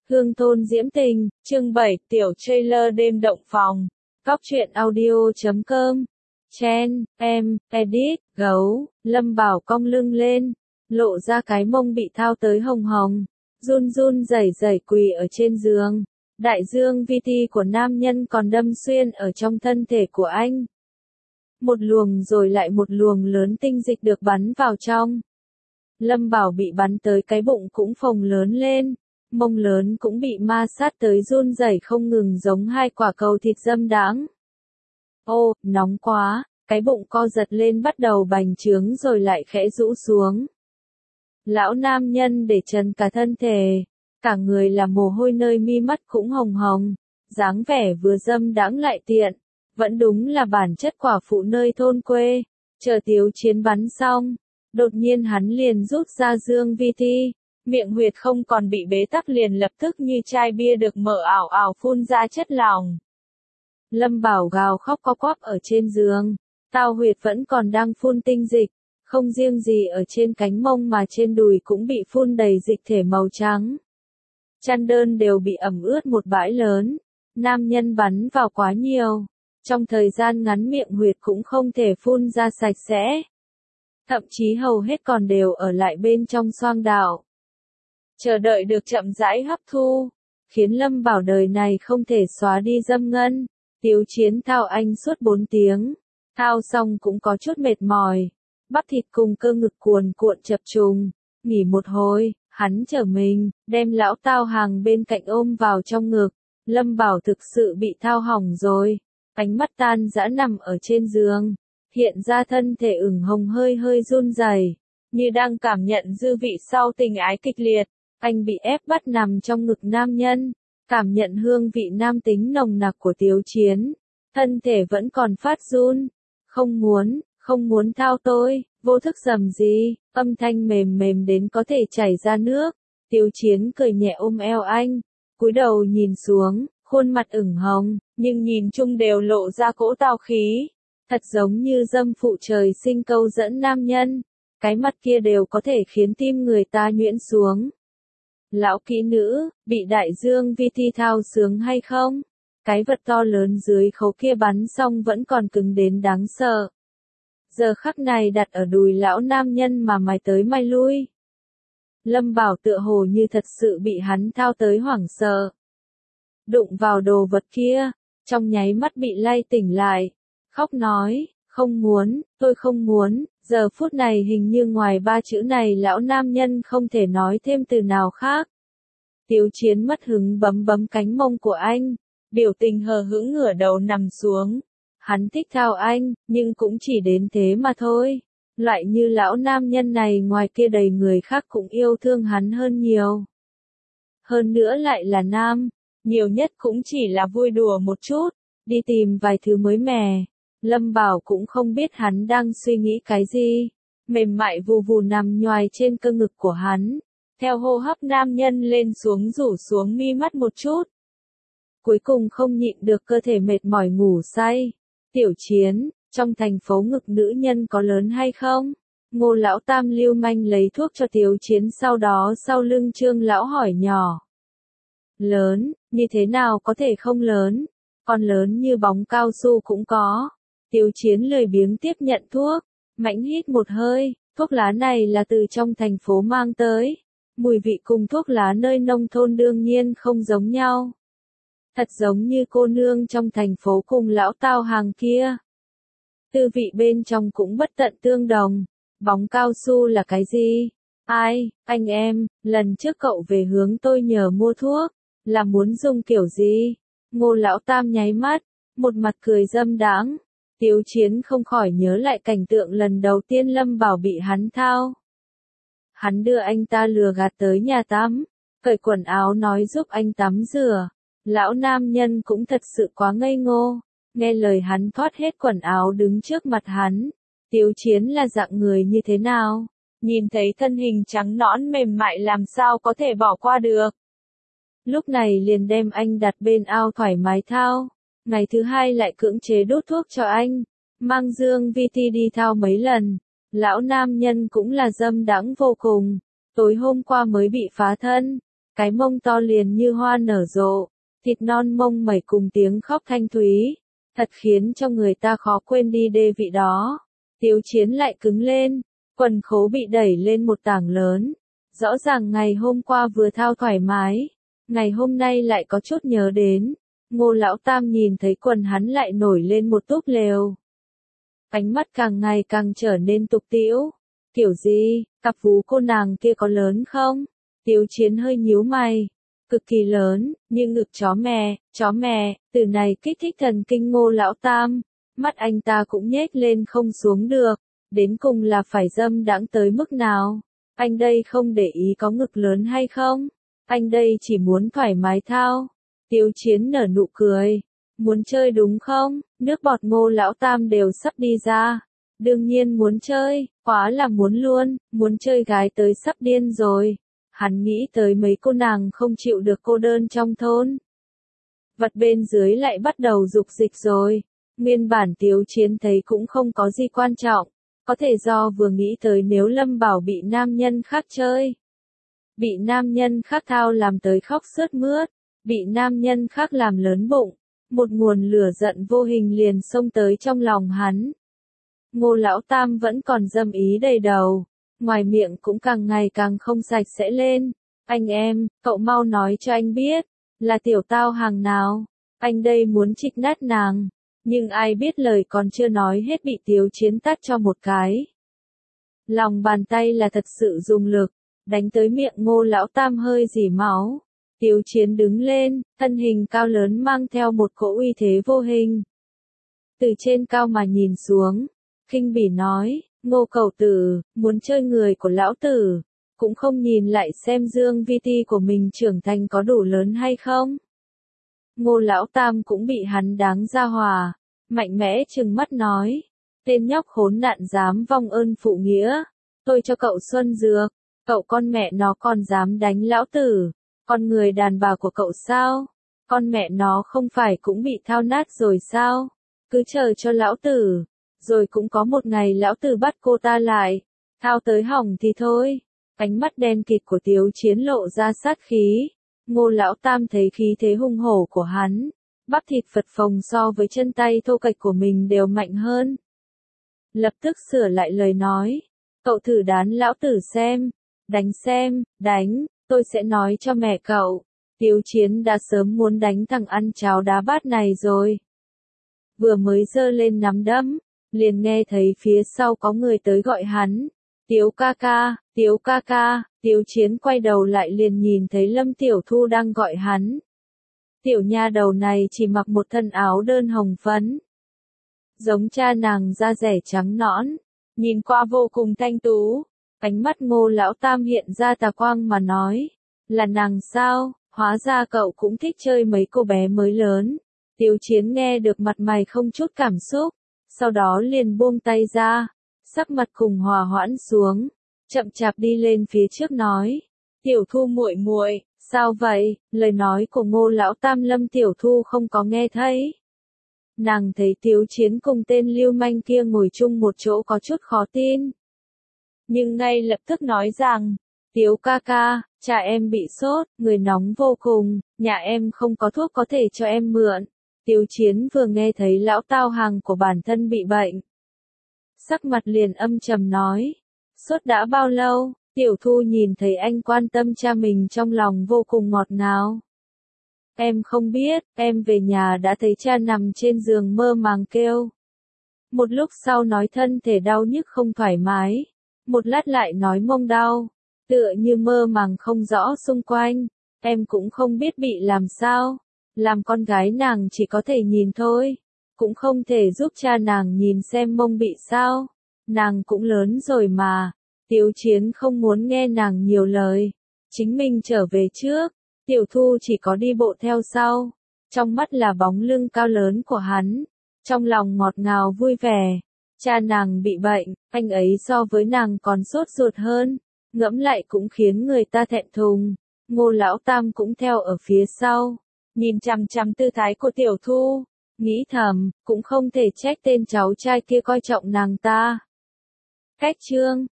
Hương thôn diễm tình, chương 7, tiểu trailer đêm động phòng. Góc truyện audio.com. Chen, em, edit, gấu, Lâm Bảo cong lưng lên, lộ ra cái mông bị thao tới hồng hồng, run run rẩy rẩy quỳ ở trên giường. Đại dương vi ti của nam nhân còn đâm xuyên ở trong thân thể của anh. Một luồng rồi lại một luồng lớn tinh dịch được bắn vào trong. Lâm Bảo bị bắn tới cái bụng cũng phồng lớn lên. Mông lớn cũng bị ma sát tới run rẩy không ngừng giống hai quả cầu thịt dâm đãng. Ô, nóng quá, cái bụng co giật lên bắt đầu bành trướng rồi lại khẽ rũ xuống. Lão nam nhân để trần cả thân thể, cả người là mồ hôi nơi mi mắt cũng hồng hồng, dáng vẻ vừa dâm đãng lại tiện, vẫn đúng là bản chất quả phụ nơi thôn quê. Chờ Tiếu Chiến bắn xong, đột nhiên hắn liền rút ra dương vi thi. Miệng huyệt không còn bị bế tắc liền lập tức như chai bia được mở ảo ảo phun ra chất lỏng. Lâm Bảo gào khóc co quắp ở trên giường, tao huyệt vẫn còn đang phun tinh dịch, không riêng gì ở trên cánh mông mà trên đùi cũng bị phun đầy dịch thể màu trắng. Chăn đơn đều bị ẩm ướt một bãi lớn, nam nhân bắn vào quá nhiều, trong thời gian ngắn miệng huyệt cũng không thể phun ra sạch sẽ. Thậm chí hầu hết còn đều ở lại bên trong xoang đạo. Chờ đợi được chậm rãi hấp thu, khiến Lâm Bảo đời này không thể xóa đi dâm ngân. Tiếu Chiến thao anh suốt 4 tiếng, thao xong cũng có chút mệt mỏi, bắp thịt cùng cơ ngực cuồn cuộn chập trùng, nghỉ một hồi, hắn trở mình, đem lão tao hàng bên cạnh ôm vào trong ngực. Lâm Bảo thực sự bị thao hỏng rồi, ánh mắt tan dã nằm ở trên giường, hiện ra thân thể ửng hồng hơi hơi run rẩy, như đang cảm nhận dư vị sau tình ái kịch liệt. Anh bị ép bắt nằm trong ngực nam nhân, cảm nhận hương vị nam tính nồng nặc của Tiếu Chiến, thân thể vẫn còn phát run. Không muốn thao tôi, vô thức rầm gì, âm thanh mềm mềm đến có thể chảy ra nước. Tiếu Chiến cười nhẹ ôm eo anh, cúi đầu nhìn xuống, khuôn mặt ửng hồng, nhưng nhìn chung đều lộ ra cỗ tao khí, thật giống như dâm phụ trời sinh câu dẫn nam nhân, cái mặt kia đều có thể khiến tim người ta nhuyễn xuống. Lão kỹ nữ, bị đại dương vi thi thao sướng hay không? Cái vật to lớn dưới khấu kia bắn xong vẫn còn cứng đến đáng sợ. Giờ khắc này đặt ở đùi lão nam nhân mà mài tới mài lui. Lâm Bảo tựa hồ như thật sự bị hắn thao tới hoảng sợ. Đụng vào đồ vật kia, trong nháy mắt bị lay tỉnh lại. Khóc nói, tôi không muốn. Giờ phút này hình như ngoài 3 chữ này lão nam nhân không thể nói thêm từ nào khác. Tiếu Chiến mất hứng bấm bấm cánh mông của anh, biểu tình hờ hững ngửa đầu nằm xuống. Hắn thích thao anh, nhưng cũng chỉ đến thế mà thôi. Loại như lão nam nhân này ngoài kia đầy người khác cũng yêu thương hắn hơn nhiều. Hơn nữa lại là nam, nhiều nhất cũng chỉ là vui đùa một chút, đi tìm vài thứ mới mẻ. Lâm Bảo cũng không biết hắn đang suy nghĩ cái gì, mềm mại vù vù nằm nhoài trên cơ ngực của hắn, theo hô hấp nam nhân lên xuống rủ xuống mi mắt một chút. Cuối cùng không nhịn được cơ thể mệt mỏi ngủ say. Tiểu Chiến, trong thành phố ngực nữ nhân có lớn hay không? Ngô lão tam lưu manh lấy thuốc cho Tiếu Chiến, sau đó sau lưng Trương lão hỏi nhỏ. Lớn, như thế nào có thể không lớn? Còn lớn như bóng cao su cũng có. Tiếu Chiến lười biếng tiếp nhận thuốc, mãnh hít một hơi, thuốc lá này là từ trong thành phố mang tới. Mùi vị cùng thuốc lá nơi nông thôn đương nhiên không giống nhau. Thật giống như cô nương trong thành phố cùng lão tao hàng kia. Tư vị bên trong cũng bất tận tương đồng. Bóng cao su là cái gì? Ai, anh em, lần trước cậu về hướng tôi nhờ mua thuốc, là muốn dùng kiểu gì? Ngô lão tam nháy mắt, một mặt cười dâm đãng. Tiếu Chiến không khỏi nhớ lại cảnh tượng lần đầu tiên Lâm Bảo bị hắn thao. Hắn đưa anh ta lừa gạt tới nhà tắm, cởi quần áo nói giúp anh tắm rửa. Lão nam nhân cũng thật sự quá ngây ngô, nghe lời hắn thoát hết quần áo đứng trước mặt hắn. Tiếu Chiến là dạng người như thế nào? Nhìn thấy thân hình trắng nõn mềm mại làm sao có thể bỏ qua được. Lúc này liền đem anh đặt bên ao thoải mái thao. Ngày thứ hai lại cưỡng chế đốt thuốc cho anh, mang dương vi ti đi thao mấy lần. Lão nam nhân cũng là dâm đãng vô cùng, tối hôm qua mới bị phá thân, cái mông to liền như hoa nở rộ, thịt non mông mẩy cùng tiếng khóc thanh thúy, thật khiến cho người ta khó quên đi đê vị đó. Tiếu Chiến lại cứng lên, quần khố bị đẩy lên một tảng lớn, rõ ràng ngày hôm qua vừa thao thoải mái, ngày hôm nay lại có chút nhớ đến. Ngô Lão Tam nhìn thấy quần hắn lại nổi lên một túp lều. Ánh mắt càng ngày càng trở nên tục tĩu. Kiểu gì, cặp vú cô nàng kia có lớn không? Tiếu Chiến hơi nhíu mày. Cực kỳ lớn, như ngực chó mè, từ này kích thích thần kinh Ngô Lão Tam. Mắt anh ta cũng nhếch lên không xuống được. Đến cùng là phải dâm đãng tới mức nào? Anh đây không để ý có ngực lớn hay không? Anh đây chỉ muốn thoải mái thao. Tiếu Chiến nở nụ cười. Muốn chơi đúng không? Nước bọt Ngô Lão Tam đều sắp đi ra. Đương nhiên muốn chơi, quá là muốn luôn, muốn chơi gái tới sắp điên rồi. Hắn nghĩ tới mấy cô nàng không chịu được cô đơn trong thôn. Vật bên dưới lại bắt đầu dục dịch rồi. Nguyên bản Tiếu Chiến thấy cũng không có gì quan trọng. Có thể do vừa nghĩ tới nếu Lâm Bảo bị nam nhân khác chơi. Bị nam nhân khác thao làm tới khóc sướt mướt. Bị nam nhân khác làm lớn bụng. Một nguồn lửa giận vô hình liền xông tới trong lòng hắn. Ngô Lão Tam vẫn còn dâm ý đầy đầu. Ngoài miệng cũng càng ngày càng không sạch sẽ lên. Anh em, cậu mau nói cho anh biết. Là tiểu tao hàng nào? Anh đây muốn trịch nát nàng. Nhưng ai biết lời còn chưa nói hết bị Tiếu Chiến tát cho một cái. Lòng bàn tay là thật sự dùng lực. Đánh tới miệng Ngô Lão Tam hơi rỉ máu. Tiếu Chiến đứng lên, thân hình cao lớn mang theo một cỗ uy thế vô hình. Từ trên cao mà nhìn xuống, khinh bỉ nói, Ngô cẩu tử, muốn chơi người của lão tử, cũng không nhìn lại xem Dương Vi Ti của mình trưởng thành có đủ lớn hay không. Ngô Lão Tam cũng bị hắn đáng ra hòa, mạnh mẽ trừng mắt nói, tên nhóc khốn nạn dám vong ơn phụ nghĩa, tôi cho cậu xuân dược, cậu con mẹ nó còn dám đánh lão tử. Con người đàn bà của cậu sao? Con mẹ nó không phải cũng bị thao nát rồi sao? Cứ chờ cho lão tử. Rồi cũng có một ngày lão tử bắt cô ta lại. Thao tới hỏng thì thôi. Ánh mắt đen kịt của Tiếu Chiến lộ ra sát khí. Ngô Lão Tam thấy khí thế hung hổ của hắn. Bắp thịt phật phồng so với chân tay thô kệch của mình đều mạnh hơn. Lập tức sửa lại lời nói. Cậu thử đán lão tử xem. Đánh xem, đánh. Tôi sẽ nói cho mẹ cậu. Tiếu Chiến đã sớm muốn đánh thằng ăn cháo đá bát này rồi. Vừa mới giơ lên nắm đấm, liền nghe thấy phía sau có người tới gọi hắn. Tiếu ca ca, Tiếu ca ca. Tiếu Chiến quay đầu lại liền nhìn thấy Lâm Tiểu Thu đang gọi hắn. Tiểu nha đầu này chỉ mặc một thân áo đơn hồng phấn. Giống cha nàng da rẻ trắng nõn, nhìn qua vô cùng thanh tú. Ánh mắt Ngô Lão Tam hiện ra tà quang mà nói, là nàng sao, hóa ra cậu cũng thích chơi mấy cô bé mới lớn. Tiếu Chiến nghe được mặt mày không chút cảm xúc, sau đó liền buông tay ra, sắc mặt cùng hòa hoãn xuống, chậm chạp đi lên phía trước nói, Tiểu Thu muội muội, sao vậy? Lời nói của Ngô Lão Tam Lâm Tiểu Thu không có nghe thấy. Nàng thấy Tiếu Chiến cùng tên lưu manh kia ngồi chung một chỗ có chút khó tin. Nhưng ngay lập tức nói rằng, Tiếu ca ca, cha em bị sốt, người nóng vô cùng, nhà em không có thuốc có thể cho em mượn. Tiếu Chiến vừa nghe thấy lão tao hàng của bản thân bị bệnh. Sắc mặt liền âm trầm nói, sốt đã bao lâu? Tiểu Thu nhìn thấy anh quan tâm cha mình trong lòng vô cùng ngọt ngào. Em không biết, em về nhà đã thấy cha nằm trên giường mơ màng kêu. Một lúc sau nói thân thể đau nhức không thoải mái. Một lát lại nói mông đau, tựa như mơ màng không rõ xung quanh, em cũng không biết bị làm sao, làm con gái nàng chỉ có thể nhìn thôi, cũng không thể giúp cha nàng nhìn xem mông bị sao, nàng cũng lớn rồi mà. Tiếu Chiến không muốn nghe nàng nhiều lời, chính mình trở về trước, Tiểu Thu chỉ có đi bộ theo sau, trong mắt là bóng lưng cao lớn của hắn, trong lòng ngọt ngào vui vẻ. Cha nàng bị bệnh, anh ấy so với nàng còn sốt ruột hơn, ngẫm lại cũng khiến người ta thẹn thùng. Ngô Lão Tam cũng theo ở phía sau, nhìn chằm chằm tư thái của Tiểu Thu, nghĩ thầm, cũng không thể trách tên cháu trai kia coi trọng nàng ta. Cách chương